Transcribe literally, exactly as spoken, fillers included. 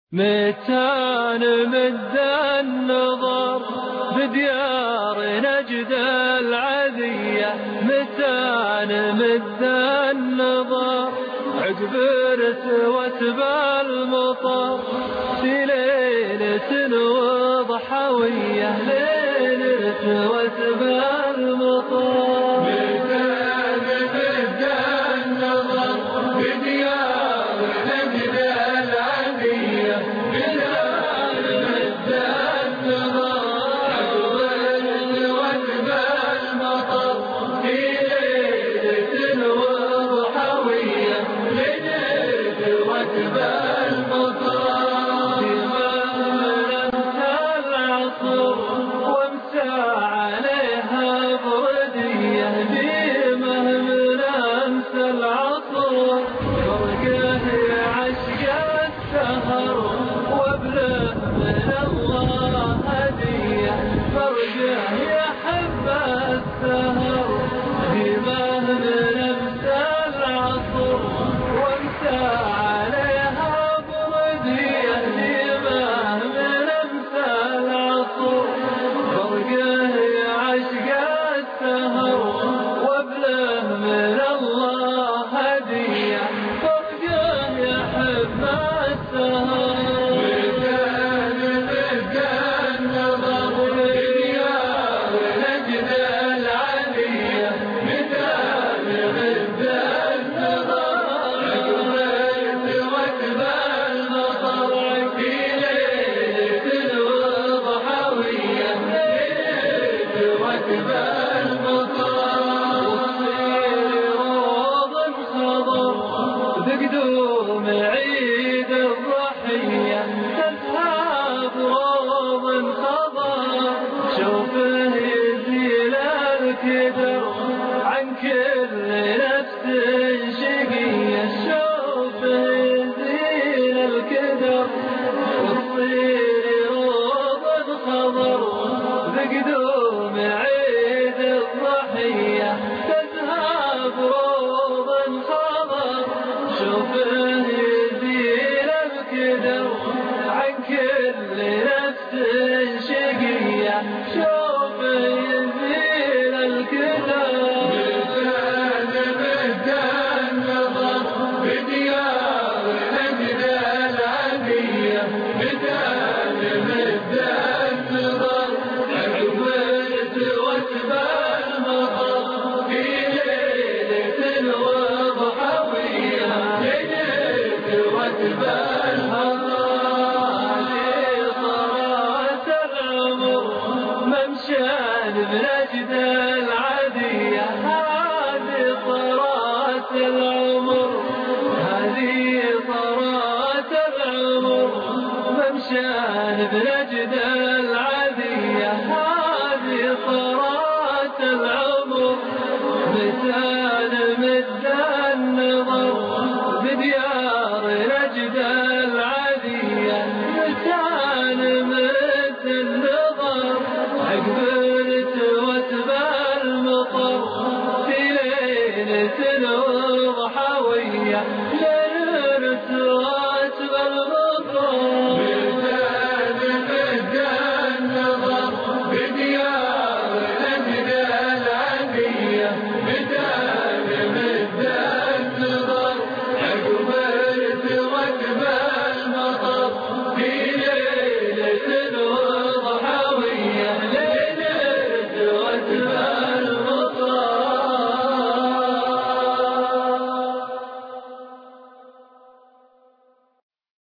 متى نمد النظر بديار نجد العذية، متى نمد النظر عقب رسوة بالمطر في ليلة وضحوية، ليلة رسوة بالمطر. بقدوم عيد الضحية تذهب روض خضر، شوفه يزيل الكدر عن كل نفس شقية، شوفه يزيل الكدر وتصير روض خضر. بقدوم عيد الضحية تذهب روض خضر، شوفه يزيل الكدر عن كل نفس شقية، شوفه يزيل الكدر. متى نمد النظر بديار نجد العذية، متى نمد النظر عقب رسوة بالمطر في ليلة وضحوية، ممشان بنجد العذية. هذه طرات العمر، هذه طرات العمر، ممشان بنجد العذية. هذه طرات العمر، متى نمد النظر بديار نجد